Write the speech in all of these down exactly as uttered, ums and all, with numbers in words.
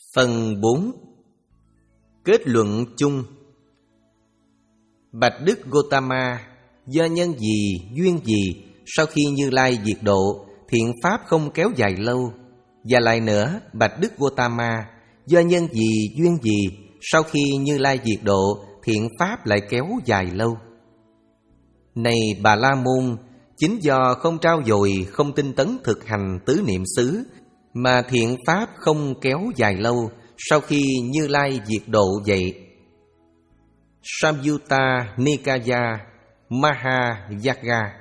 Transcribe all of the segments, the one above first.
Phần bốn. Kết luận chung. Bạch Đức Gotama, do nhân gì, duyên gì, sau khi Như Lai diệt độ, thiện pháp không kéo dài lâu? Và lại nữa, Bạch Đức Gotama, do nhân gì, duyên gì, sau khi Như Lai diệt độ, thiện pháp lại kéo dài lâu? Này Bà La Môn, chính do không trao dồi, không tinh tấn thực hành tứ niệm xứ, mà thiện pháp không kéo dài lâu sau khi Như Lai diệt độ vậy. Samyutta Nikaya Mahayagga.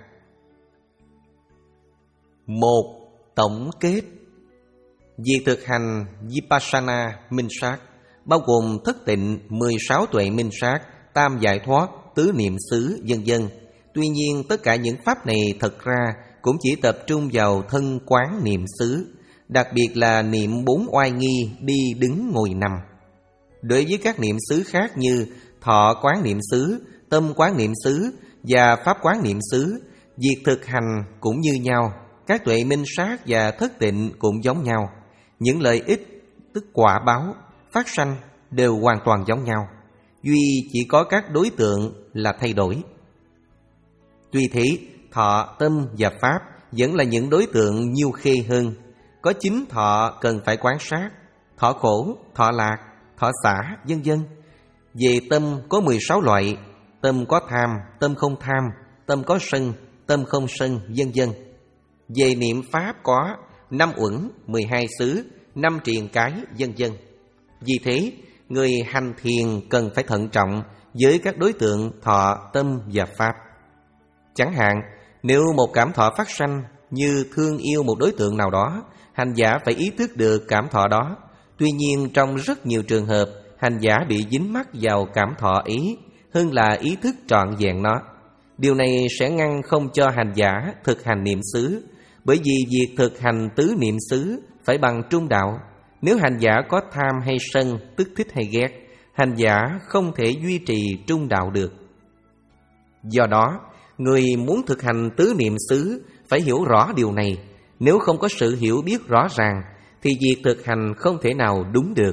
Một. Tổng kết. Việc thực hành Vipassana minh sát bao gồm thất tịnh, mười sáu tuệ minh sát, tam giải thoát, tứ niệm xứ, vân vân. Tuy nhiên tất cả những pháp này thật ra cũng chỉ tập trung vào thân quán niệm xứ, đặc biệt là niệm bốn oai nghi đi đứng ngồi nằm. Đối với các niệm xứ khác như thọ quán niệm xứ, tâm quán niệm xứ và pháp quán niệm xứ, việc thực hành cũng như nhau. Các tuệ minh sát và thất tịnh cũng giống nhau. Những lợi ích, tức quả báo, phát sanh đều hoàn toàn giống nhau, duy chỉ có các đối tượng là thay đổi. Tuy thế, thọ, tâm và pháp vẫn là những đối tượng nhiêu khê hơn. Có chính thọ cần phải quán sát, thọ khổ, thọ lạc, thọ xả, vân vân. Về tâm có mười sáu loại: tâm có tham, tâm không tham, tâm có sân, tâm không sân, vân vân. Về niệm pháp có năm uẩn, mười hai xứ, năm triền cái, vân vân. Vì thế, người hành thiền cần phải thận trọng với các đối tượng thọ, tâm và pháp. Chẳng hạn, nếu một cảm thọ phát sanh như thương yêu một đối tượng nào đó, hành giả phải ý thức được cảm thọ đó. Tuy nhiên trong rất nhiều trường hợp, hành giả bị dính mắc vào cảm thọ ý hơn là ý thức trọn vẹn nó. Điều này sẽ ngăn không cho hành giả thực hành niệm xứ, bởi vì việc thực hành tứ niệm xứ phải bằng trung đạo. Nếu hành giả có tham hay sân, tức thích hay ghét, hành giả không thể duy trì trung đạo được. Do đó, người muốn thực hành tứ niệm xứ phải hiểu rõ điều này. Nếu không có sự hiểu biết rõ ràng thì việc thực hành không thể nào đúng được.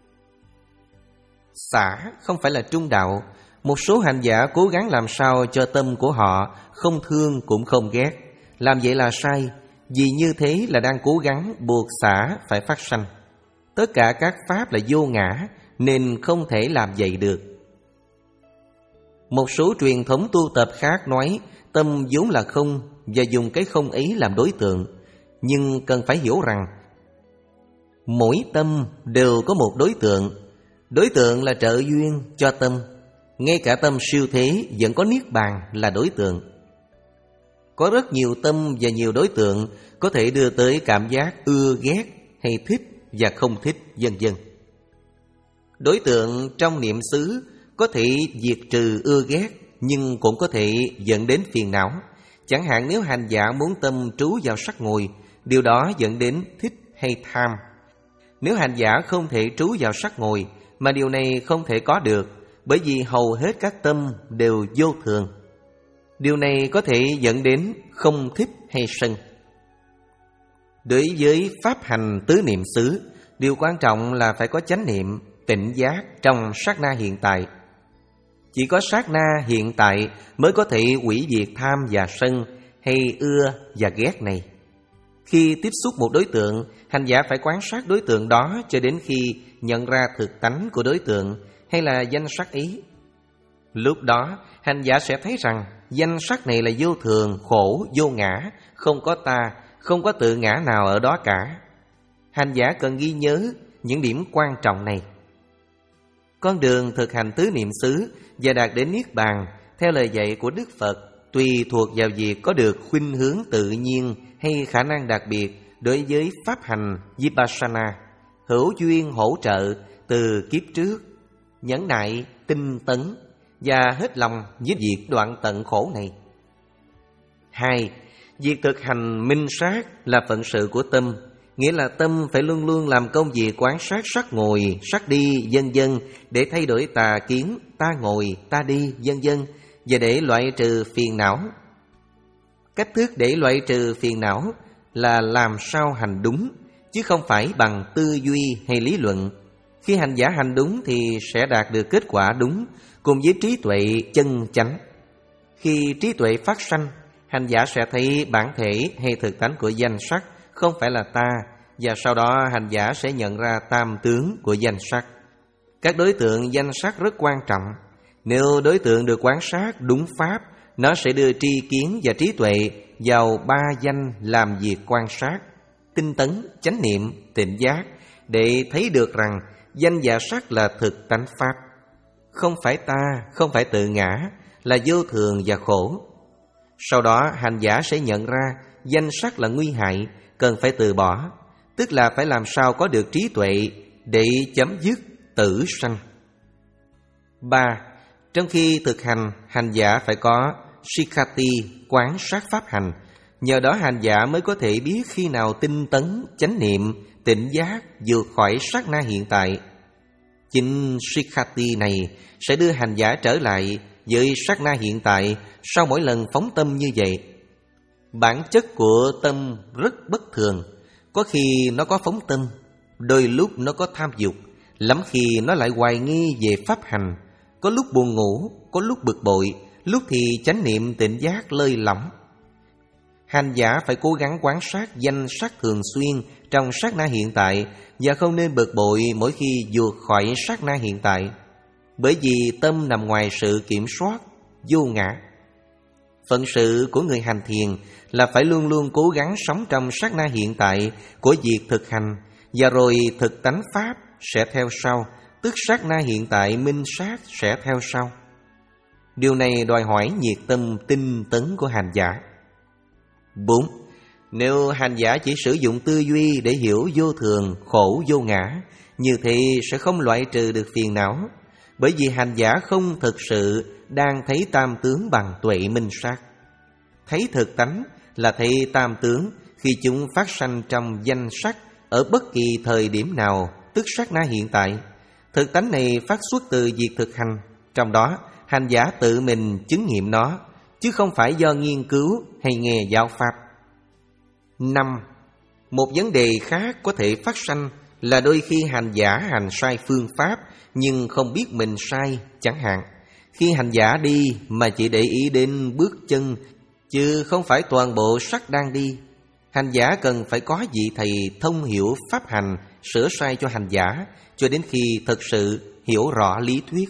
Xả không phải là trung đạo. Một số hành giả cố gắng làm sao cho tâm của họ không thương cũng không ghét. Làm vậy là sai, vì như thế là đang cố gắng buộc xả phải phát sanh. Tất cả các pháp là vô ngã nên không thể làm vậy được. Một số truyền thống tu tập khác nói tâm vốn là không và dùng cái không ấy làm đối tượng. Nhưng cần phải hiểu rằng mỗi tâm đều có một đối tượng. Đối tượng là trợ duyên cho tâm. Ngay cả tâm siêu thế vẫn có niết bàn là đối tượng. Có rất nhiều tâm và nhiều đối tượng có thể đưa tới cảm giác ưa ghét hay thích và không thích, vân vân. Đối tượng trong niệm xứ có thể diệt trừ ưa ghét, nhưng cũng có thể dẫn đến phiền não. Chẳng hạn nếu hành giả muốn tâm trú vào sắc ngồi, điều đó dẫn đến thích hay tham. Nếu hành giả không thể trú vào sắc ngồi, mà điều này không thể có được, bởi vì hầu hết các tâm đều vô thường. Điều này có thể dẫn đến không thích hay sân. Đối với pháp hành tứ niệm xứ, điều quan trọng là phải có chánh niệm, tỉnh giác trong sát na hiện tại. Chỉ có sát na hiện tại mới có thể hủy diệt tham và sân hay ưa và ghét này. Khi tiếp xúc một đối tượng, hành giả phải quan sát đối tượng đó cho đến khi nhận ra thực tánh của đối tượng hay là danh sắc ý. Lúc đó, hành giả sẽ thấy rằng danh sắc này là vô thường, khổ, vô ngã, không có ta, không có tự ngã nào ở đó cả. Hành giả cần ghi nhớ những điểm quan trọng này. Con đường thực hành tứ niệm xứ và đạt đến niết bàn theo lời dạy của Đức Phật tùy thuộc vào việc có được khuynh hướng tự nhiên hay khả năng đặc biệt đối với pháp hành Vipassana, hữu duyên hỗ trợ từ kiếp trước, nhẫn nại, tinh tấn và hết lòng với việc đoạn tận khổ này. Hai, việc thực hành minh sát là phận sự của tâm, nghĩa là tâm phải luôn luôn làm công việc quan sát sắc ngồi, sắc đi, vân vân để thay đổi tà kiến, ta ngồi, ta đi, vân vân và để loại trừ phiền não. Cách thức để loại trừ phiền não là làm sao hành đúng, chứ không phải bằng tư duy hay lý luận. Khi hành giả hành đúng thì sẽ đạt được kết quả đúng cùng với trí tuệ chân chánh. Khi trí tuệ phát sanh, hành giả sẽ thấy bản thể hay thực tánh của danh sắc không phải là ta, và sau đó hành giả sẽ nhận ra tam tướng của danh sắc. Các đối tượng danh sắc rất quan trọng. Nếu đối tượng được quán sát đúng pháp, nó sẽ đưa tri kiến và trí tuệ vào ba danh làm việc quan sát, tinh tấn, chánh niệm, tịnh giác, để thấy được rằng danh và sắc là thực tánh pháp, không phải ta, không phải tự ngã, là vô thường và khổ. Sau đó hành giả sẽ nhận ra danh sắc là nguy hại, cần phải từ bỏ, tức là phải làm sao có được trí tuệ để chấm dứt tử sanh. Ba. Trong khi thực hành, hành giả phải có Sikhati, quán sát pháp hành. Nhờ đó hành giả mới có thể biết khi nào tinh tấn, chánh niệm, tỉnh giác vượt khỏi sát na hiện tại. Chính Sikhati này sẽ đưa hành giả trở lại với sát na hiện tại sau mỗi lần phóng tâm như vậy. Bản chất của tâm rất bất thường. Có khi nó có phóng tâm, đôi lúc nó có tham dục, lắm khi nó lại hoài nghi về pháp hành. Có lúc buồn ngủ, có lúc bực bội, lúc thì chánh niệm tỉnh giác lơi lỏng. Hành giả phải cố gắng quan sát danh sắc thường xuyên trong sát na hiện tại, và không nên bực bội mỗi khi vượt khỏi sát na hiện tại, bởi vì tâm nằm ngoài sự kiểm soát, vô ngã. Phận sự của người hành thiền là phải luôn luôn cố gắng sống trong sát na hiện tại của việc thực hành, và rồi thực tánh pháp sẽ theo sau, tức sát na hiện tại minh sát sẽ theo sau. Điều này đòi hỏi nhiệt tâm tinh tấn của hành giả. Bốn. Nếu hành giả chỉ sử dụng tư duy để hiểu vô thường, khổ vô ngã, như thế sẽ không loại trừ được phiền não, bởi vì hành giả không thực sự đang thấy tam tướng bằng tuệ minh sát. Thấy thực tánh là thấy tam tướng khi chúng phát sanh trong danh sắc ở bất kỳ thời điểm nào, tức sát na hiện tại. Thực tánh này phát xuất từ việc thực hành, trong đó hành giả tự mình chứng nghiệm nó, chứ không phải do nghiên cứu hay nghe giáo pháp. Năm. Một vấn đề khác có thể phát sanh là đôi khi hành giả hành sai phương pháp nhưng không biết mình sai. Chẳng hạn, khi hành giả đi mà chỉ để ý đến bước chân, chứ không phải toàn bộ sắc đang đi. Hành giả cần phải có vị thầy thông hiểu pháp hành, sửa sai cho hành giả, cho đến khi thực sự hiểu rõ lý thuyết.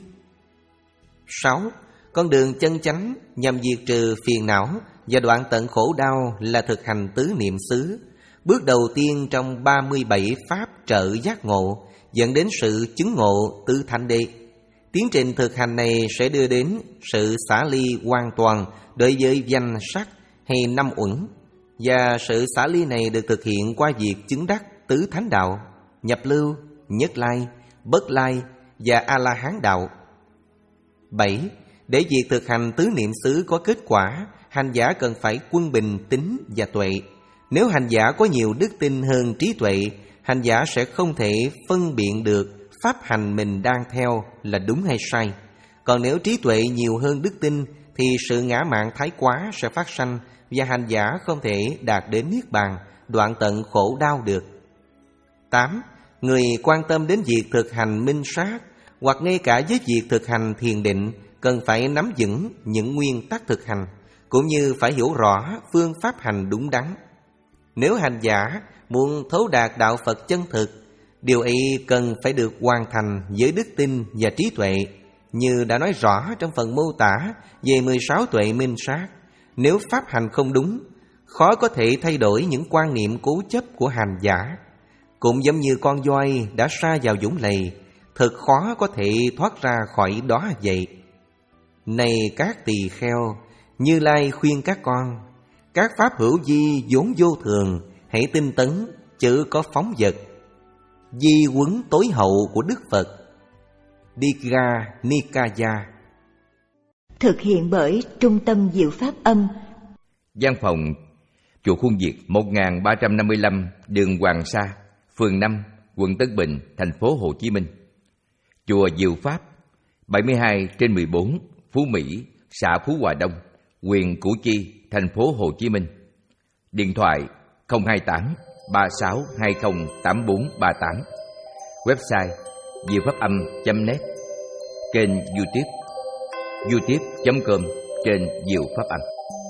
Sáu. Con đường chân chánh nhằm diệt trừ phiền não và đoạn tận khổ đau là thực hành tứ niệm xứ, bước đầu tiên trong ba mươi bảy pháp trợ giác ngộ, dẫn đến sự chứng ngộ tứ thánh đế. Tiến trình thực hành này sẽ đưa đến sự xả ly hoàn toàn đối với danh sắc hay năm uẩn, và sự xả ly này được thực hiện qua việc chứng đắc tứ thánh đạo, nhập lưu, nhất lai, bất lai và A-la-hán đạo. Bảy. Để việc thực hành tứ niệm xứ có kết quả, hành giả cần phải quân bình tín và tuệ. Nếu hành giả có nhiều đức tin hơn trí tuệ, hành giả sẽ không thể phân biệt được pháp hành mình đang theo là đúng hay sai. Còn nếu trí tuệ nhiều hơn đức tin, thì sự ngã mạn thái quá sẽ phát sanh, và hành giả không thể đạt đến niết bàn, đoạn tận khổ đau được. Tám. Người quan tâm đến việc thực hành minh sát, hoặc ngay cả với việc thực hành thiền định, cần phải nắm vững những nguyên tắc thực hành, cũng như phải hiểu rõ phương pháp hành đúng đắn. Nếu hành giả muốn thấu đạt đạo Phật chân thực, điều ấy cần phải được hoàn thành với đức tin và trí tuệ, như đã nói rõ trong phần mô tả về mười sáu tuệ minh sát. Nếu pháp hành không đúng, khó có thể thay đổi những quan niệm cố chấp của hành giả. Cũng giống như con voi đã sa vào vũng lầy, thật khó có thể thoát ra khỏi đó vậy. Này các tỳ kheo, Như Lai khuyên các con, các pháp hữu vi vốn vô thường, hãy tinh tấn, chớ có phóng dật. Di huấn tối hậu của Đức Phật. Digha Nikaya. Thực hiện bởi Trung tâm Diệu Pháp Âm. Văn phòng chùa Khuôn Việt, một nghìn ba trăm năm mươi lăm đường Hoàng Sa, phường năm, quận Tân Bình, thành phố Hồ Chí Minh. Chùa Diệu Pháp, bảy mươi hai trên mười bốn, Phú Mỹ, xã Phú Hòa Đông, huyện Củ Chi, thành phố Hồ Chí Minh. Điện thoại không hai tám ba sáu hai không tám bốn ba tám. Website diệu pháp âm chấm net, kênh YouTube youtube chấm com trên Diệu Pháp Âm.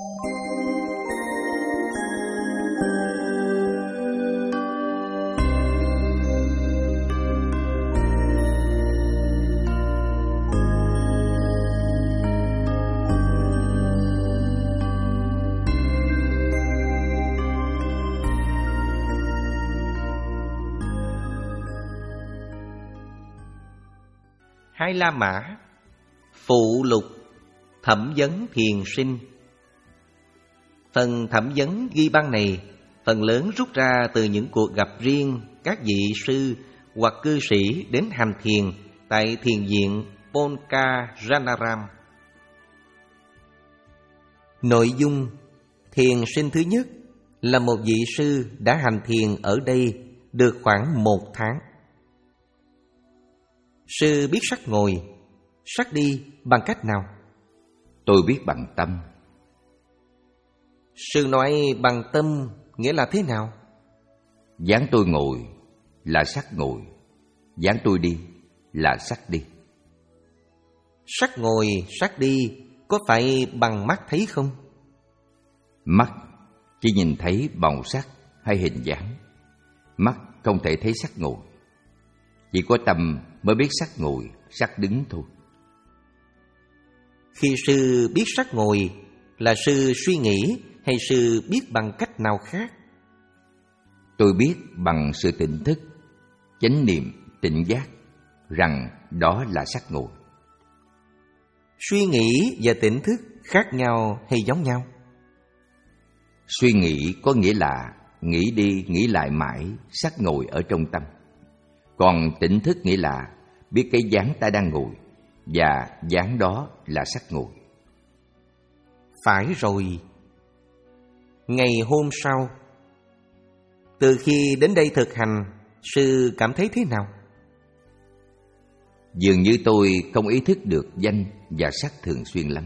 Hai La Mã. Phụ lục thẩm vấn thiền sinh. Phần thẩm vấn ghi băng này phần lớn rút ra từ những cuộc gặp riêng các vị sư hoặc cư sĩ đến hành thiền tại thiền viện Polkaranaram. Nội dung: thiền sinh thứ nhất là một vị sư đã hành thiền ở đây được khoảng một tháng. Sư biết sắc ngồi, sắc đi bằng cách nào? Tôi biết bằng tâm. Sư nói bằng tâm nghĩa là thế nào? Dáng tôi ngồi là sắc ngồi, dáng tôi đi là sắc đi. Sắc ngồi, sắc đi có phải bằng mắt thấy không? Mắt chỉ nhìn thấy màu sắc hay hình dáng. Mắt không thể thấy sắc ngồi. Chỉ có tâm mới biết sắc ngồi, sắc đứng thôi. Khi sư biết sắc ngồi, là sư suy nghĩ hay sư biết bằng cách nào khác? Tôi biết bằng sự tỉnh thức, chánh niệm, tỉnh giác rằng đó là sắc ngồi. Suy nghĩ và tỉnh thức khác nhau hay giống nhau? Suy nghĩ có nghĩa là nghĩ đi nghĩ lại mãi sắc ngồi ở trong tâm. Còn tỉnh thức nghĩa là biết cái dáng ta đang ngồi và dáng đó là sắc ngồi. Phải rồi. Ngày hôm sau, từ khi đến đây thực hành, sư cảm thấy thế nào? Dường như tôi không ý thức được danh và sắc thường xuyên lắm.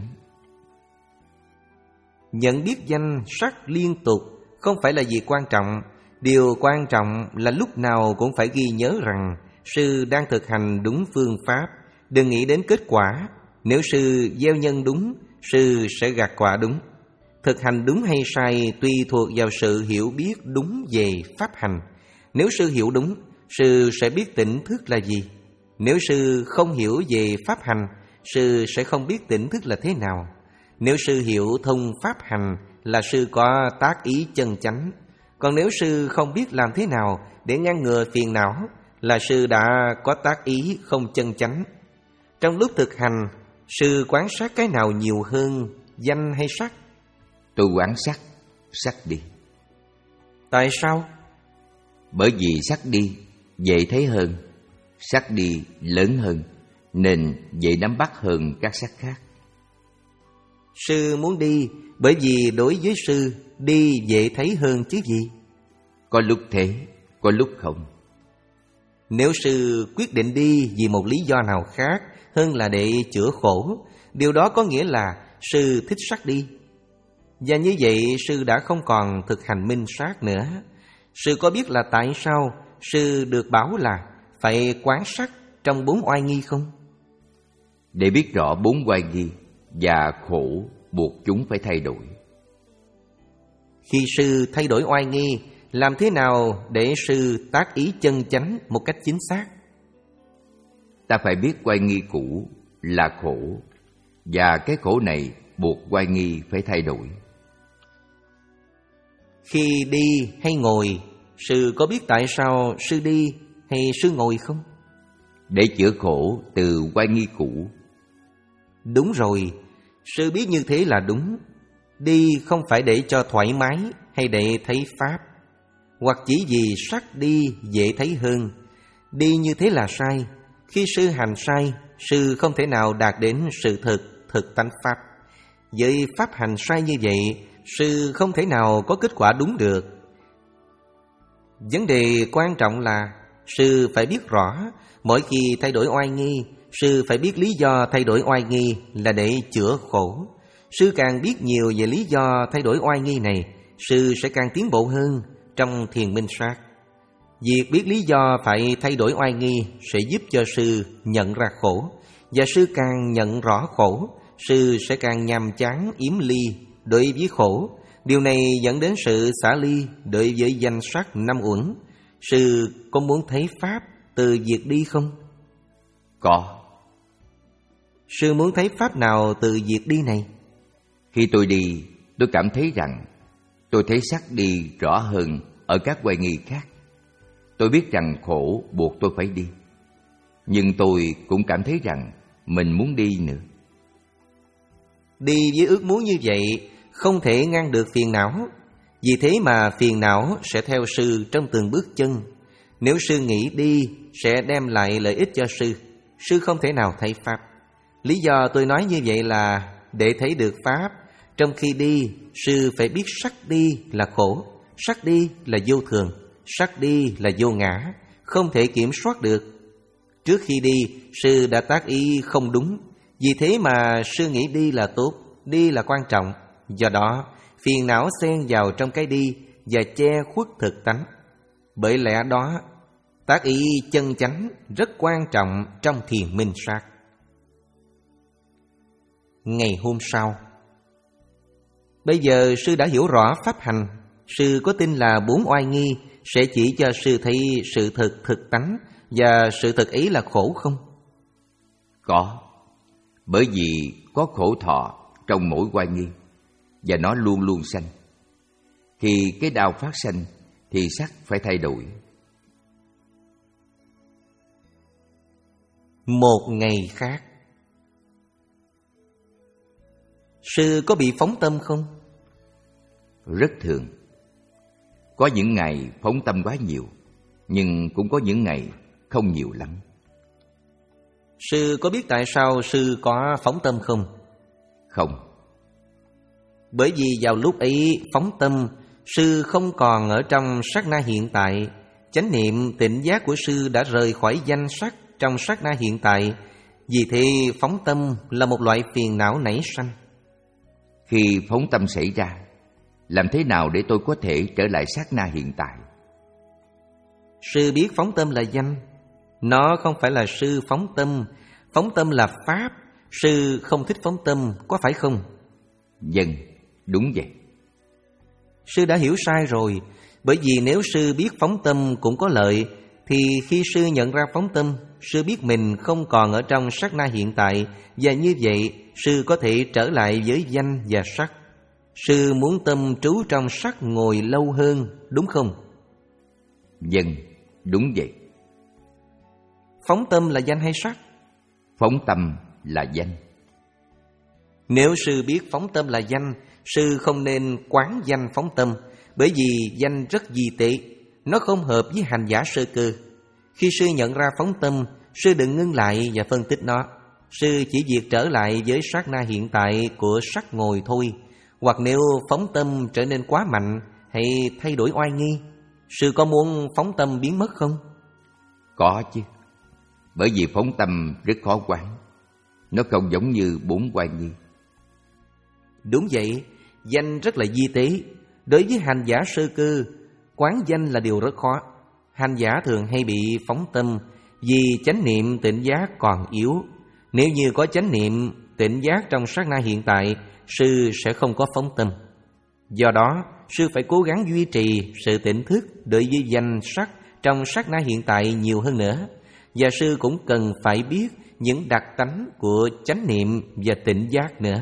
Nhận biết danh sắc liên tục không phải là gì quan trọng. Điều quan trọng là lúc nào cũng phải ghi nhớ rằng sư đang thực hành đúng phương pháp. Đừng nghĩ đến kết quả. Nếu sư gieo nhân đúng, sư sẽ gặt quả đúng. Thực hành đúng hay sai tùy thuộc vào sự hiểu biết đúng về pháp hành. Nếu sư hiểu đúng, sư sẽ biết tỉnh thức là gì. Nếu sư không hiểu về pháp hành, sư sẽ không biết tỉnh thức là thế nào. Nếu sư hiểu thông pháp hành, là sư có tác ý chân chánh. Còn nếu sư không biết làm thế nào để ngăn ngừa phiền não, là sư đã có tác ý không chân chánh. Trong lúc thực hành, sư quan sát cái nào nhiều hơn, danh hay sắc? Tôi quan sát sắc đi. Tại sao? Bởi vì sắc đi dễ thấy hơn, sắc đi lớn hơn, nên dễ nắm bắt hơn các sắc khác. Sư muốn đi bởi vì đối với sư đi dễ thấy hơn chứ gì? Có lúc thế, có lúc không. Nếu sư quyết định đi vì một lý do nào khác hơn là để chữa khổ, điều đó có nghĩa là sư thích sắc đi. Và như vậy sư đã không còn thực hành minh sát nữa. Sư có biết là tại sao sư được bảo là phải quán sắc trong bốn oai nghi không? Để biết rõ bốn oai nghi và khổ buộc chúng phải thay đổi. Khi sư thay đổi oai nghi, làm thế nào để sư tác ý chân chánh một cách chính xác? Ta phải biết oai nghi cũ là khổ, và cái khổ này buộc oai nghi phải thay đổi. Khi đi hay ngồi, sư có biết tại sao sư đi hay sư ngồi không? Để chữa khổ từ oai nghi cũ. Đúng rồi, sư biết như thế là đúng. Đi không phải để cho thoải mái hay để thấy pháp, hoặc chỉ vì sắc đi dễ thấy hơn. Đi như thế là sai. Khi sư hành sai, sư không thể nào đạt đến sự thực, thực tánh pháp. Với pháp hành sai như vậy, sư không thể nào có kết quả đúng được. Vấn đề quan trọng là sư phải biết rõ, mỗi khi thay đổi oai nghi, sư phải biết lý do thay đổi oai nghi là để chữa khổ. Sư càng biết nhiều về lý do thay đổi oai nghi này, sư sẽ càng tiến bộ hơn trong thiền minh sát. Việc biết lý do phải thay đổi oai nghi sẽ giúp cho sư nhận ra khổ. Và sư càng nhận rõ khổ, sư sẽ càng nhàm chán yếm ly đối với khổ. Điều này dẫn đến sự xả ly đối với danh sắc năm uẩn. Sư có muốn thấy Pháp từ việc đi không? Có. Sư muốn thấy Pháp nào từ việc đi này? Khi tôi đi, tôi cảm thấy rằng tôi thấy sắc đi rõ hơn ở các oai nghi khác. Tôi biết rằng khổ buộc tôi phải đi, nhưng tôi cũng cảm thấy rằng mình muốn đi nữa. Đi với ước muốn như vậy không thể ngăn được phiền não. Vì thế mà phiền não sẽ theo sư trong từng bước chân. Nếu sư nghĩ đi sẽ đem lại lợi ích cho sư, sư không thể nào thấy Pháp. Lý do tôi nói như vậy là để thấy được Pháp, trong khi đi, sư phải biết sắc đi là khổ, sắc đi là vô thường, sắc đi là vô ngã, không thể kiểm soát được. Trước khi đi, sư đã tác ý không đúng. Vì thế mà sư nghĩ đi là tốt, đi là quan trọng. Do đó, phiền não xen vào trong cái đi và che khuất thực tánh. Bởi lẽ đó, tác ý chân chánh rất quan trọng trong thiền minh sát. Ngày hôm sau, bây giờ sư đã hiểu rõ pháp hành. Sư có tin là bốn oai nghi sẽ chỉ cho sư thấy sự thực thực tánh, và sự thực ấy là khổ không? Có. Bởi vì có khổ thọ trong mỗi oai nghi, và nó luôn luôn sanh. Khi cái đau phát sanh thì sắc phải thay đổi. Một ngày khác, sư có bị phóng tâm không? Rất thường. Có những ngày phóng tâm quá nhiều, nhưng cũng có những ngày không nhiều lắm. Sư có biết tại sao sư có phóng tâm không? Không. Bởi vì vào lúc ấy phóng tâm, sư không còn ở trong sát na hiện tại. Chánh niệm tỉnh giác của sư đã rời khỏi danh sắc trong sát na hiện tại. Vì thế phóng tâm là một loại phiền não nảy sanh. Khi phóng tâm xảy ra, làm thế nào để tôi có thể trở lại sát na hiện tại? Sư biết phóng tâm là danh. Nó không phải là sư phóng tâm. Phóng tâm là pháp. Sư không thích phóng tâm, có phải không? Vâng, đúng vậy. Sư đã hiểu sai rồi. Bởi vì nếu sư biết phóng tâm cũng có lợi, thì khi sư nhận ra phóng tâm, sư biết mình không còn ở trong sát na hiện tại, và như vậy sư có thể trở lại với danh và sắc. Sư muốn tâm trú trong sắc ngồi lâu hơn, đúng không? Vâng, đúng vậy. Phóng tâm là danh hay sắc? Phóng tâm là danh. Nếu sư biết phóng tâm là danh, sư không nên quán danh phóng tâm, bởi vì danh rất di tế, nó không hợp với hành giả sơ cơ. Khi sư nhận ra phóng tâm, sư đừng ngưng lại và phân tích nó. Sư chỉ việc trở lại với sát na hiện tại của sắc ngồi thôi. Hoặc nếu phóng tâm trở nên quá mạnh hay thay đổi oai nghi, sư có muốn phóng tâm biến mất không? Có chứ. Bởi vì phóng tâm rất khó quán. Nó không giống như bốn oai nghi. Đúng vậy, danh rất là di tế. Đối với hành giả sơ cơ, quán danh là điều rất khó. Hành giả thường hay bị phóng tâm vì chánh niệm tỉnh giác còn yếu. Nếu như có chánh niệm tỉnh giác trong sát na hiện tại, sư sẽ không có phóng tâm. Do đó, sư phải cố gắng duy trì sự tỉnh thức đối với danh sắc trong sát na hiện tại nhiều hơn nữa. Và sư cũng cần phải biết những đặc tánh của chánh niệm và tỉnh giác nữa.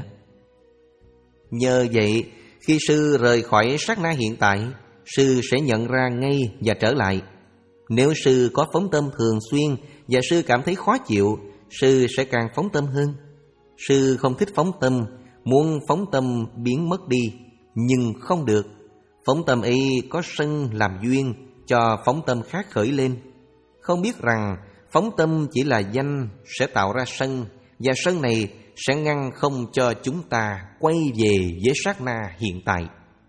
Nhờ vậy, khi sư rời khỏi sát na hiện tại, sư sẽ nhận ra ngay và trở lại. Nếu sư có phóng tâm thường xuyên và sư cảm thấy khó chịu, sư sẽ càng phóng tâm hơn. Sư không thích phóng tâm, muốn phóng tâm biến mất đi, nhưng không được. Phóng tâm ấy có sân làm duyên cho phóng tâm khác khởi lên. Không biết rằng phóng tâm chỉ là danh sẽ tạo ra sân, và sân này sẽ ngăn không cho chúng ta quay về với sát na hiện tại.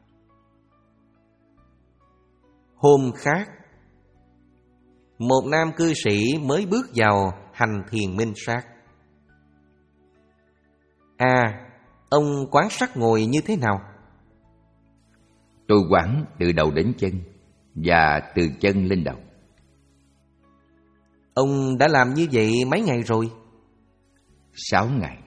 Hôm khác, một nam cư sĩ mới bước vào hành thiền minh sát. À, ông quán sắc ngồi như thế nào? Tôi quán từ đầu đến chân, và từ chân lên đầu. Ông đã làm như vậy mấy ngày rồi? Sáu ngày.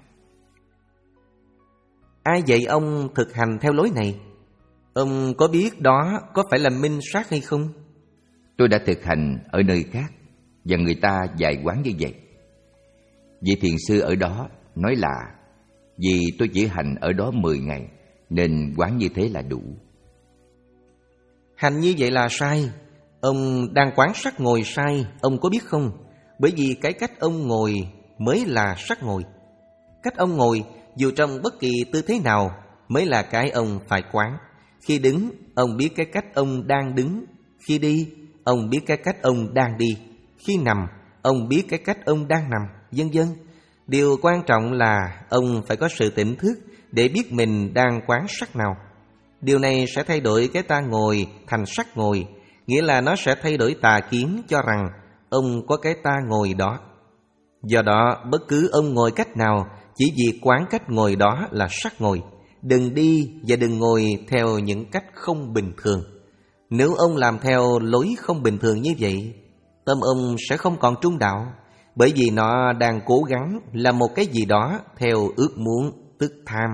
Ai dạy ông thực hành theo lối này? Ông có biết đó có phải là minh sát hay không? Tôi đã thực hành ở nơi khác và người ta dạy quán như vậy. Vị thiền sư ở đó nói là vì tôi chỉ hành ở đó mười ngày nên quán như thế là đủ. Hành như vậy là sai. Ông đang quán sắc ngồi sai, ông có biết không? Bởi vì cái cách ông ngồi mới là sắc ngồi. Cách ông ngồi dù trong bất kỳ tư thế nào mới là cái ông phải quán. Khi đứng, ông biết cái cách ông đang đứng. Khi đi, ông biết cái cách ông đang đi. Khi nằm, ông biết cái cách ông đang nằm, vân vân. Điều quan trọng là ông phải có sự tỉnh thức để biết mình đang quán sắc nào. Điều này sẽ thay đổi cái ta ngồi thành sắc ngồi, nghĩa là nó sẽ thay đổi tà kiến cho rằng ông có cái ta ngồi đó. Do đó, bất cứ ông ngồi cách nào, chỉ vì quán cách ngồi đó là sắc ngồi. Đừng đi và đừng ngồi theo những cách không bình thường. Nếu ông làm theo lối không bình thường như vậy, tâm ông sẽ không còn trung đạo, bởi vì nó đang cố gắng làm một cái gì đó theo ước muốn, tức tham.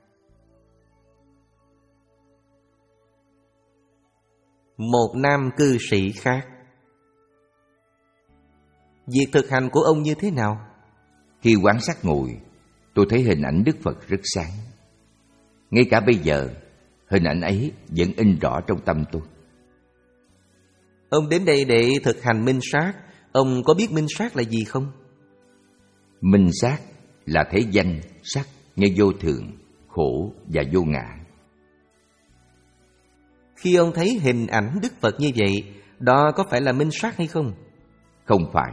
Một nam cư sĩ khác. Việc thực hành của ông như thế nào? Khi quán sắc ngồi, tôi thấy hình ảnh Đức Phật rất sáng. Ngay cả bây giờ, hình ảnh ấy vẫn in rõ trong tâm tôi. Ông đến đây để thực hành minh sát. Ông có biết minh sát là gì không? Minh sát là thấy danh, sắc, nghe vô thường, khổ và vô ngã. Khi ông thấy hình ảnh Đức Phật như vậy, đó có phải là minh sát hay không? Không phải.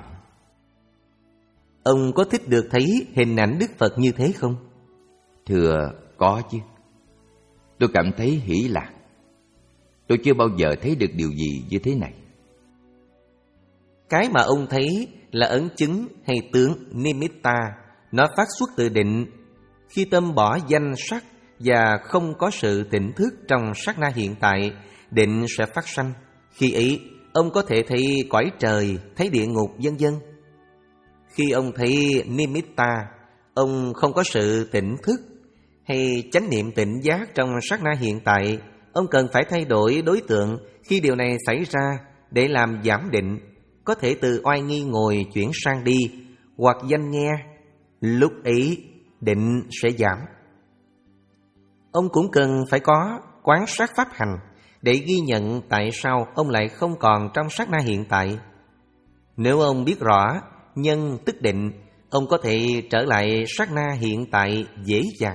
Ông có thích được thấy hình ảnh Đức Phật như thế không? Thưa, có chứ. Tôi cảm thấy hỷ lạc. Tôi chưa bao giờ thấy được điều gì như thế này. Cái mà ông thấy là ấn chứng hay tướng nimitta, nó phát xuất từ định. Khi tâm bỏ danh sắc và không có sự tỉnh thức trong sát na hiện tại, định sẽ phát sanh. Khi ấy, ông có thể thấy cõi trời, thấy địa ngục, vân vân. Khi ông thấy nimitta, ông không có sự tỉnh thức hay chánh niệm tỉnh giác trong sát na hiện tại, ông cần phải thay đổi đối tượng khi điều này xảy ra để làm giảm định. Có thể từ oai nghi ngồi chuyển sang đi, hoặc danh nghe. Lúc ấy định sẽ giảm. Ông cũng cần phải có quán sát pháp hành để ghi nhận tại sao ông lại không còn trong sát na hiện tại. Nếu ông biết rõ nhân tức định, ông có thể trở lại sát na hiện tại dễ dàng.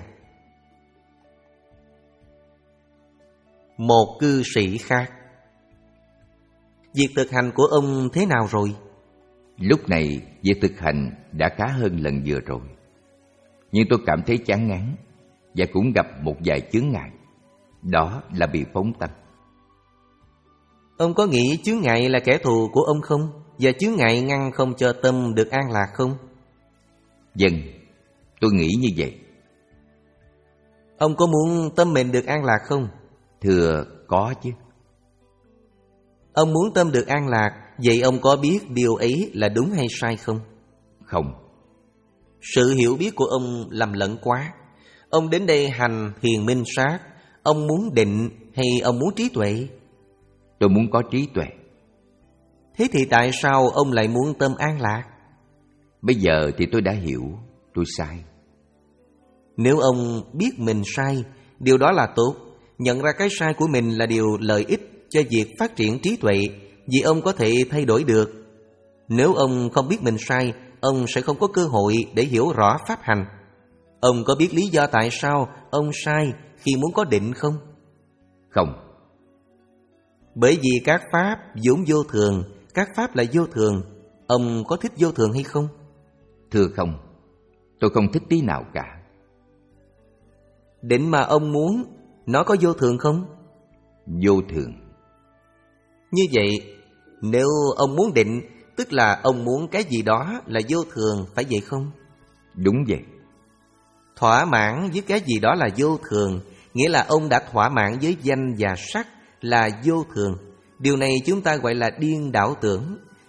Một cư sĩ khác. Việc thực hành của ông thế nào rồi? Lúc này việc thực hành đã khá hơn lần vừa rồi. Nhưng tôi cảm thấy chán ngán và cũng gặp một vài chướng ngại. Đó là bị phóng tâm. Ông có nghĩ chướng ngại là kẻ thù của ông không? Và chướng ngại ngăn không cho tâm được an lạc không? Vâng, tôi nghĩ như vậy. Ông có muốn tâm mình được an lạc không? Thưa, có chứ. Ông muốn tâm được an lạc, vậy ông có biết điều ấy là đúng hay sai không? Không. Sự hiểu biết của ông lầm lẫn quá. Ông đến đây hành thiền minh sát, ông muốn định hay ông muốn trí tuệ? Tôi muốn có trí tuệ. Thế thì tại sao ông lại muốn tâm an lạc? Bây giờ thì tôi đã hiểu, tôi sai. Nếu ông biết mình sai, điều đó là tốt. Nhận ra cái sai của mình là điều lợi ích cho việc phát triển trí tuệ, vì ông có thể thay đổi được. Nếu ông không biết mình sai, ông sẽ không có cơ hội để hiểu rõ pháp hành. Ông có biết lý do tại sao ông sai khi muốn có định không? Không. Bởi vì các pháp vốn vô thường, các pháp là vô thường. Ông có thích vô thường hay không? Thưa không, tôi không thích tí nào cả. Định mà ông muốn, nó có vô thường không? Vô thường. Như vậy, nếu ông muốn định, tức là ông muốn cái gì đó là vô thường, phải vậy không? Đúng vậy. Thỏa mãn với cái gì đó là vô thường, nghĩa là ông đã thỏa mãn với danh và sắc là vô thường. Điều này chúng ta gọi là điên đảo tưởng.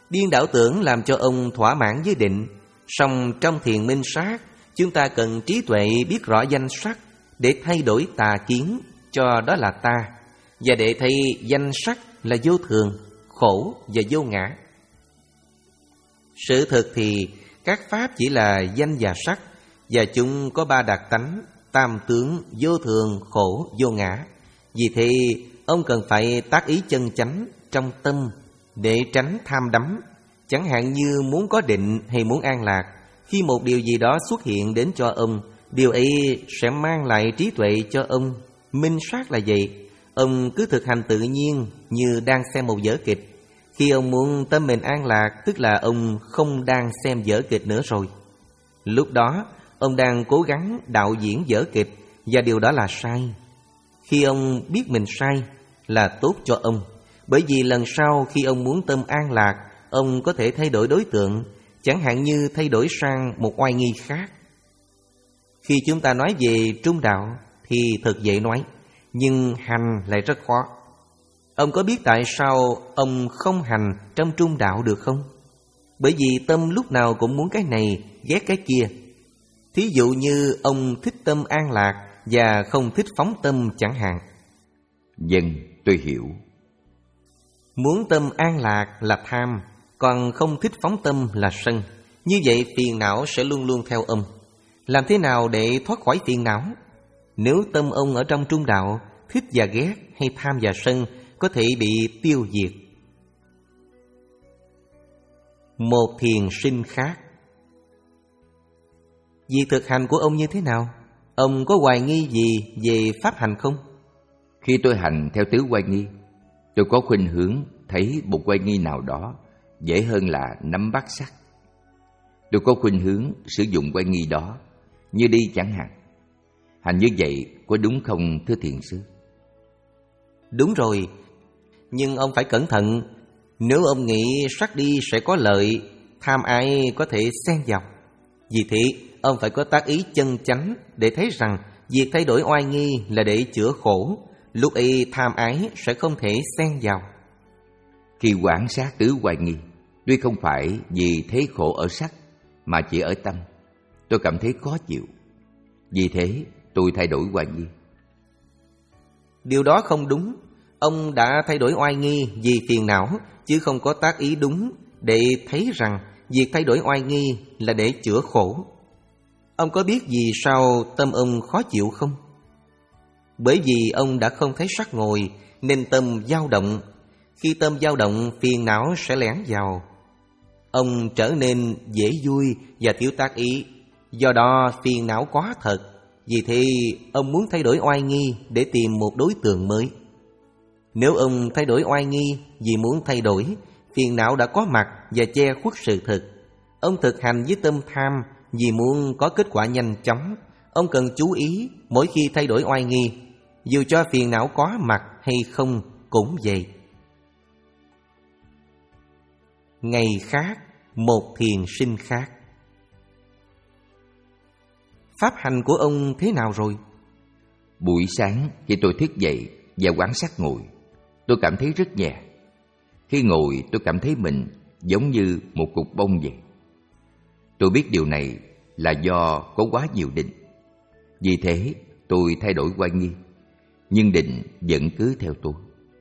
Điên đảo tưởng làm cho ông thỏa mãn với định. Song trong thiền minh sát, chúng ta cần trí tuệ biết rõ danh sắc để thay đổi tà kiến cho đó là ta, và để thấy danh sắc là vô thường, khổ và vô ngã. Sự thực thì các pháp chỉ là danh và sắc, và chúng có ba đặc tánh: tam tướng, vô thường, khổ, vô ngã. Vì thế ông cần phải tác ý chân chánh trong tâm để tránh tham đắm. Chẳng hạn như muốn có định hay muốn an lạc, khi một điều gì đó xuất hiện đến cho ông, điều ấy sẽ mang lại trí tuệ cho ông. Minh sát là vậy. Ông cứ thực hành tự nhiên như đang xem một vở kịch. Khi ông muốn tâm mình an lạc, tức là ông không đang xem vở kịch nữa rồi. Lúc đó ông đang cố gắng đạo diễn vở kịch, và điều đó là sai. Khi ông biết mình sai là tốt cho ông, bởi vì lần sau khi ông muốn tâm an lạc, ông có thể thay đổi đối tượng, chẳng hạn như thay đổi sang một oai nghi khác. Khi chúng ta nói về trung đạo thì thật dễ nói, nhưng hành lại rất khó. Ông có biết tại sao ông không hành trong trung đạo được không? Bởi vì tâm lúc nào cũng muốn cái này, ghét cái kia. Thí dụ như ông thích tâm an lạc và không thích phóng tâm chẳng hạn. Vâng, tôi hiểu. Muốn tâm an lạc là tham, còn không thích phóng tâm là sân. Như vậy phiền não sẽ luôn luôn theo ông. Làm thế nào để thoát khỏi phiền não? Nếu tâm ông ở trong trung đạo, thích và ghét hay tham và sân có thể bị tiêu diệt. Một thiền sinh khác. Việc thực hành của ông như thế nào? Ông có hoài nghi gì về pháp hành không? Khi tôi hành theo tứ oai nghi, tôi có khuynh hướng thấy một oai nghi nào đó dễ hơn là nắm bắt sắt. Tôi có khuynh hướng sử dụng oai nghi đó, như đi chẳng hạn. Hành như vậy có đúng không thưa thiền sư? Đúng rồi, nhưng ông phải cẩn thận. Nếu ông nghĩ sắt đi sẽ có lợi, tham ái có thể xen vào. Vì thế ông phải có tác ý chân chánh để thấy rằng việc thay đổi oai nghi là để chữa khổ. Lúc ấy tham ái sẽ không thể xen vào. Khi quan sát tứ oai nghi, tuy không phải vì thấy khổ ở sắc, mà chỉ ở tâm, tôi cảm thấy khó chịu. Vì thế tôi thay đổi oai nghi. Điều đó không đúng. Ông đã thay đổi oai nghi vì phiền não, chứ không có tác ý đúng để thấy rằng việc thay đổi oai nghi là để chữa khổ. Ông có biết vì sao tâm ông khó chịu không? Bởi vì ông đã không thấy sắc ngồi nên tâm dao động. Khi tâm dao động, phiền não sẽ lẻn vào. Ông trở nên dễ vui và thiếu tác ý. Do đó phiền não quá thật. Vì thế ông muốn thay đổi oai nghi để tìm một đối tượng mới. Nếu ông thay đổi oai nghi vì muốn thay đổi, phiền não đã có mặt và che khuất sự thực. Ông thực hành với tâm tham vì muốn có kết quả nhanh chóng. Ông cần chú ý mỗi khi thay đổi oai nghi, dù cho phiền não có mặt hay không cũng vậy. Ngày khác, một thiền sinh khác. Pháp hành của ông thế nào rồi? Buổi sáng khi tôi thức dậy và quan sát ngồi, tôi cảm thấy rất nhẹ. Khi ngồi tôi cảm thấy mình giống như một cục bông vậy. Tôi biết điều này là do có quá nhiều định. Vì thế tôi thay đổi oai nghi, nhưng định vẫn cứ theo tôi.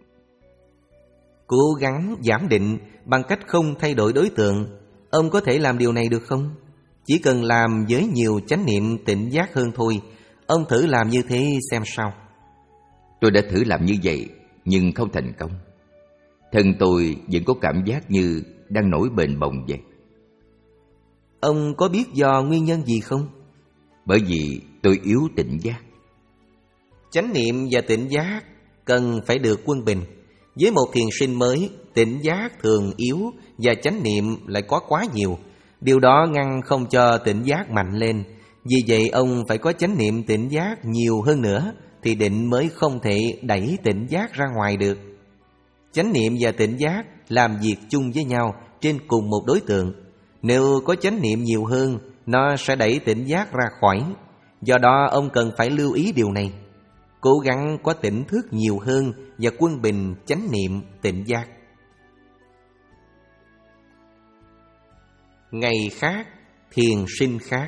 Cố gắng giảm định bằng cách không thay đổi đối tượng. Ông có thể làm điều này được không? Chỉ cần làm với nhiều chánh niệm tỉnh giác hơn thôi. Ông thử làm như thế xem sao. Tôi đã thử làm như vậy nhưng không thành công. Thân tôi vẫn có cảm giác như đang nổi bềnh bồng vậy. Ông có biết do nguyên nhân gì không? Bởi vì tôi yếu tỉnh giác. Chánh niệm và tỉnh giác cần phải được quân bình. Với một thiền sinh mới, tỉnh giác thường yếu và chánh niệm lại có quá nhiều. Điều đó ngăn không cho tỉnh giác mạnh lên. Vì vậy ông phải có chánh niệm tỉnh giác nhiều hơn nữa thì định mới không thể đẩy tỉnh giác ra ngoài được. Chánh niệm và tỉnh giác làm việc chung với nhau trên cùng một đối tượng. Nếu có chánh niệm nhiều hơn, nó sẽ đẩy tỉnh giác ra khỏi. Do đó ông cần phải lưu ý điều này. Cố gắng có tỉnh thức nhiều hơn và quân bình chánh niệm tỉnh giác. ngày khác, thiền sinh khác.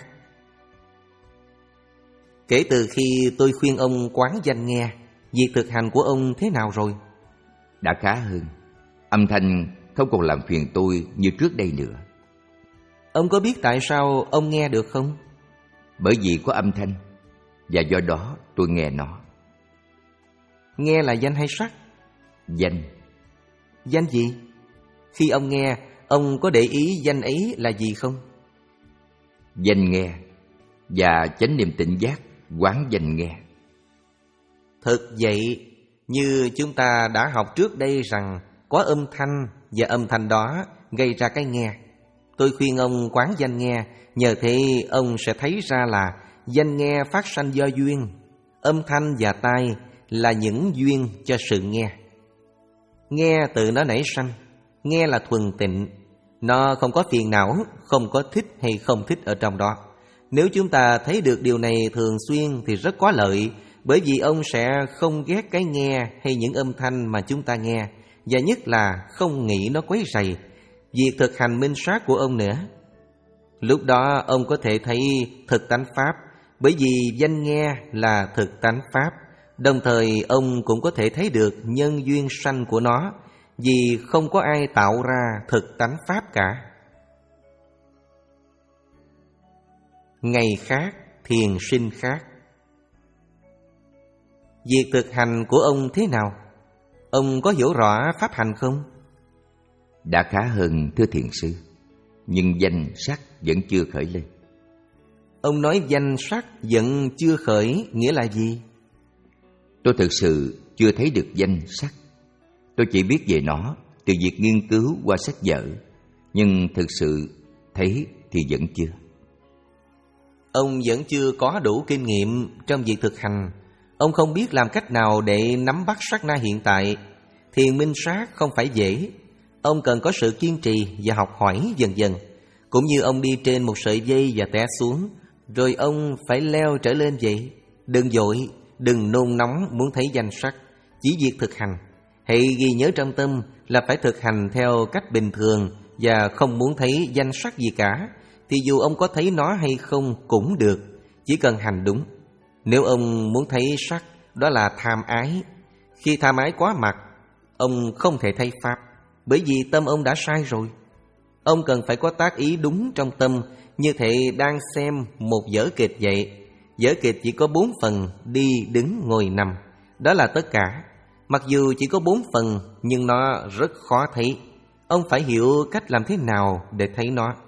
Kể từ khi tôi khuyên ông quán danh nghe, việc thực hành của ông thế nào rồi? Đã khá hơn. Âm thanh không còn làm phiền tôi như trước đây nữa. Ông có biết tại sao ông nghe được không? Bởi vì có âm thanh, và do đó tôi nghe nó. Nghe là danh hay sắc? Danh. Danh gì? Khi ông nghe, ông có để ý danh ấy là gì không? Danh nghe và chánh niệm tỉnh giác quán danh nghe. Thực vậy, như chúng ta đã học trước đây rằng có âm thanh và âm thanh đó gây ra cái nghe. Tôi khuyên ông quán danh nghe, nhờ thế ông sẽ thấy ra là danh nghe phát sanh do duyên, âm thanh và tai là những duyên cho sự nghe. Nghe tự nó nảy sanh, nghe là thuần tịnh, nó không có phiền não, không có thích hay không thích ở trong đó. Nếu chúng ta thấy được điều này thường xuyên thì rất có lợi, bởi vì ông sẽ không ghét cái nghe hay những âm thanh mà chúng ta nghe, và nhất là không nghĩ nó quấy rầy việc thực hành minh sát của ông nữa. Lúc đó ông có thể thấy thực tánh Pháp, bởi vì danh nghe là thực tánh Pháp. Đồng thời ông cũng có thể thấy được nhân duyên sanh của nó, vì không có ai tạo ra thực tánh Pháp cả. Ngày khác, thiền sinh khác. Việc thực hành của ông thế nào? Ông có hiểu rõ pháp hành không? Đã khá hơn thưa thiền sư, nhưng danh sắc vẫn chưa khởi lên. Ông nói danh sắc vẫn chưa khởi nghĩa là gì? Tôi thực sự chưa thấy được danh sắc. Tôi chỉ biết về nó từ việc nghiên cứu qua sách vở, nhưng thực sự thấy thì vẫn chưa. Ông vẫn chưa có đủ kinh nghiệm trong việc thực hành. Ông không biết làm cách nào để nắm bắt sát na hiện tại. Thiền minh sát không phải dễ. Ông cần có sự kiên trì và học hỏi dần dần. Cũng như ông đi trên một sợi dây và té xuống, rồi ông phải leo trở lên vậy. Đừng vội, đừng nôn nóng muốn thấy danh sắc. Chỉ việc thực hành. Hãy ghi nhớ trong tâm là phải thực hành theo cách bình thường và không muốn thấy danh sắc gì cả. Thì dù ông có thấy nó hay không cũng được, chỉ cần hành đúng. Nếu ông muốn thấy sắc, đó là tham ái. Khi tham ái quá mặt, ông không thể thấy Pháp, bởi vì tâm ông đã sai rồi. Ông cần phải có tác ý đúng trong tâm, như thể đang xem một vở kịch vậy. Vở kịch chỉ có bốn phần: đi, đứng, ngồi, nằm. Đó là tất cả. Mặc dù chỉ có bốn phần, nhưng nó rất khó thấy. Ông phải hiểu cách làm thế nào để thấy nó.